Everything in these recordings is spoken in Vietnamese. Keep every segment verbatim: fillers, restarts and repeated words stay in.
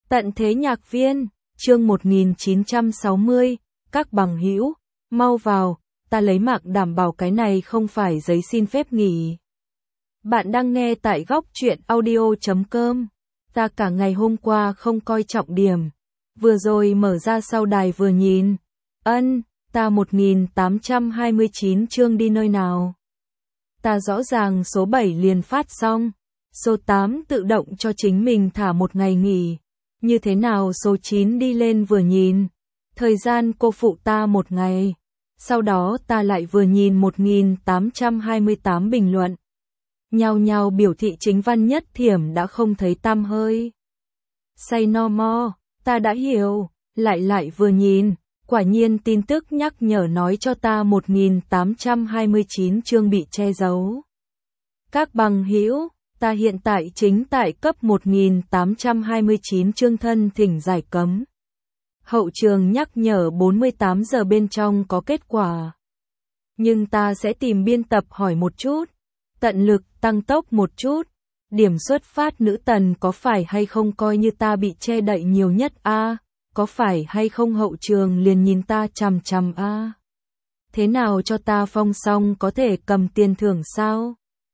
Tận thế nhạc viên, chương một nghìn chín trăm sáu mươi, các bằng hữu, mau vào, ta lấy mạng đảm bảo cái này không phải giấy xin phép nghỉ. Bạn đang nghe tại góc truyện audio chấm com. Ta cả ngày hôm qua không coi trọng điểm. Vừa rồi mở ra sau đài vừa nhìn. Ân, ta một nghìn tám trăm hai mươi chín chương đi nơi nào. Ta rõ ràng số bảy liền phát xong. Số tám tự động cho chính mình thả một ngày nghỉ. Như thế nào số chín đi lên vừa nhìn. Thời gian cô phụ ta một ngày. Sau đó ta lại vừa nhìn một nghìn tám trăm hai mươi tám bình luận. Nhao nhao biểu thị chính văn nhất thiểm đã không thấy tăm hơi. Say no more, ta đã hiểu, lại lại vừa nhìn, quả nhiên tin tức nhắc nhở nói cho ta một nghìn tám trăm hai mươi chín chương bị che giấu. Các bằng hữu, ta hiện tại chính tại cấp một nghìn tám trăm hai mươi chín chương thân thỉnh giải cấm. Hậu trường nhắc nhở bốn mươi tám giờ bên trong có kết quả. Nhưng ta sẽ tìm biên tập hỏi một chút. Tận lực tăng tốc một chút. Điểm xuất phát nữ tần có phải hay không coi như ta bị che đậy nhiều nhất a? À? Có phải hay không hậu trường liền nhìn ta chằm chằm a? À? Thế nào cho ta phong xong có thể cầm tiền thưởng sao?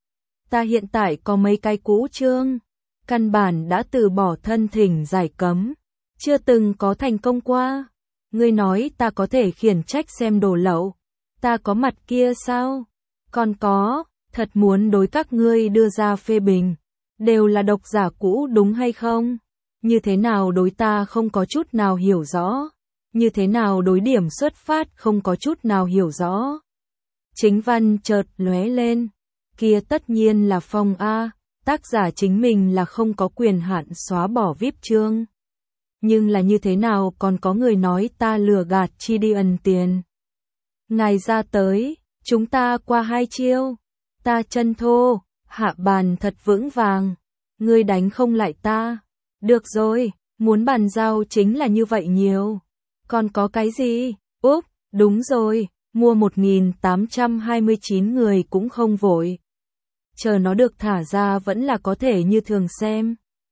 Ta hiện tại có mấy cái cũ chương, căn bản đã từ bỏ thân thỉnh giải cấm, chưa từng có thành công qua. Ngươi nói ta có thể khiển trách xem đồ lậu, ta có mặt kia sao? Còn có, thật muốn đối các ngươi đưa ra phê bình, đều là độc giả cũ đúng hay không? Như thế nào đối ta không có chút nào hiểu rõ? Như thế nào đối điểm xuất phát không có chút nào hiểu rõ? Chính văn chợt lóe lên, kia tất nhiên là phong A, tác giả chính mình là không có quyền hạn xóa bỏ víp chương. Nhưng là như thế nào còn có người nói ta lừa gạt chi đi ẩn tiền. Ngài ra tới, chúng ta qua hai chiêu. Ta chân thô, hạ bàn thật vững vàng. Ngươi đánh không lại ta. Được rồi, muốn bàn giao chính là như vậy nhiều. Còn có cái gì? Úp, đúng rồi, mua một nghìn tám trăm hai mươi chín người cũng không vội. Chờ nó được thả ra vẫn là có thể như thường xem.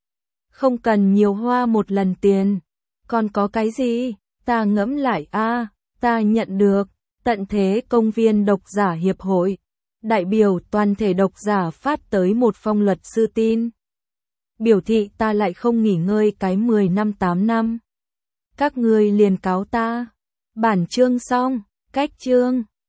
Không cần nhiều hoa một lần tiền. Còn có cái gì? Ta ngẫm lại a, à, ta nhận được. Tận thế công viên độc giả hiệp hội. Đại biểu toàn thể độc giả phát tới một phong luật sư tin. Biểu thị ta lại không nghỉ ngơi cái mười năm tám năm. Các ngươi liền cáo ta. Bản chương xong, cách chương.